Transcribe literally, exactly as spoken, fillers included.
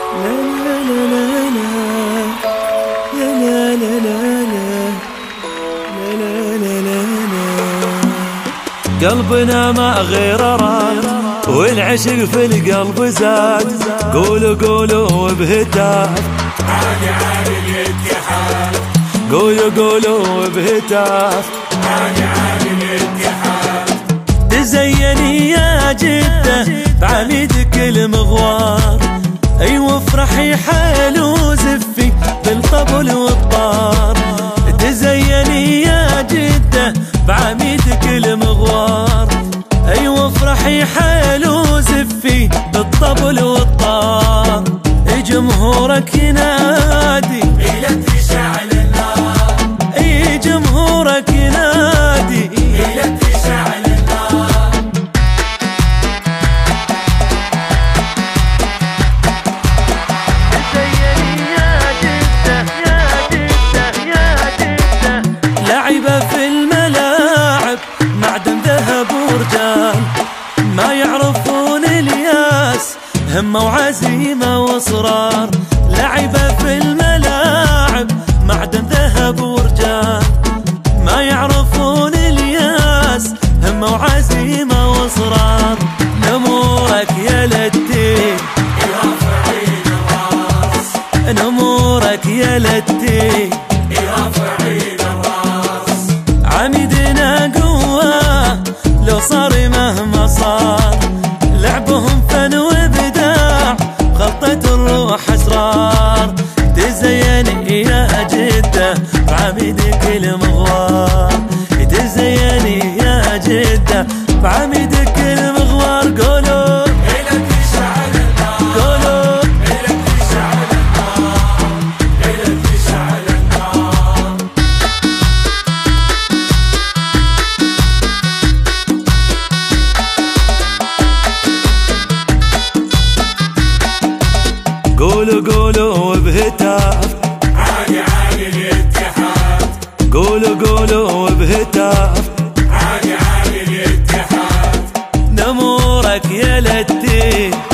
قلبنا ما غير راد والعشق في القلب زاد. قولوا قولوا بهتاف عادي عادي الاتحاد. قولوا قولوا بهتاف عادي عادي الاتحاد. تزيني يا جدة بعميدك المغوار. ايوه افرحي حلو زفي بالطبل والطار. تزيني يا جدة بعميدك المغوار. ايوه افرحي حلو زفي بالطبل والطار. جمهورك ينادي إلى تشعل النار. اي جمهورك ينادي إلى تشعل النار. تزيني يا جدة يا جدة يا جدة. لعبة في الملاعب معدن ذهب ورجال. ما يعرفون الياس همة وعزيمة واصرار. لعبة في الملاعب معدن ذهب ورجال. ما يعرفون الياس همة وعزيمة واصرار. نمورك يا للدين رافعين الراس. نمورك يا للدين رافعين الراس. عميدنا قوة لو صار مهما صار. لعبهم فن وابداع خلطة الروح اسرار. تزيني يا جدة بعميدك المغوار. تزيني يا جدة بعميدك المغوار. قولوا إلى تشعل النار. قولوا إلى تشعل النار. إلى تشعل النار. قولوا قولوا بهتاف عادي عادي الاتحاد. قولوا قولوا بهتاف عادي عادي الاتحاد. نمورك يا للدين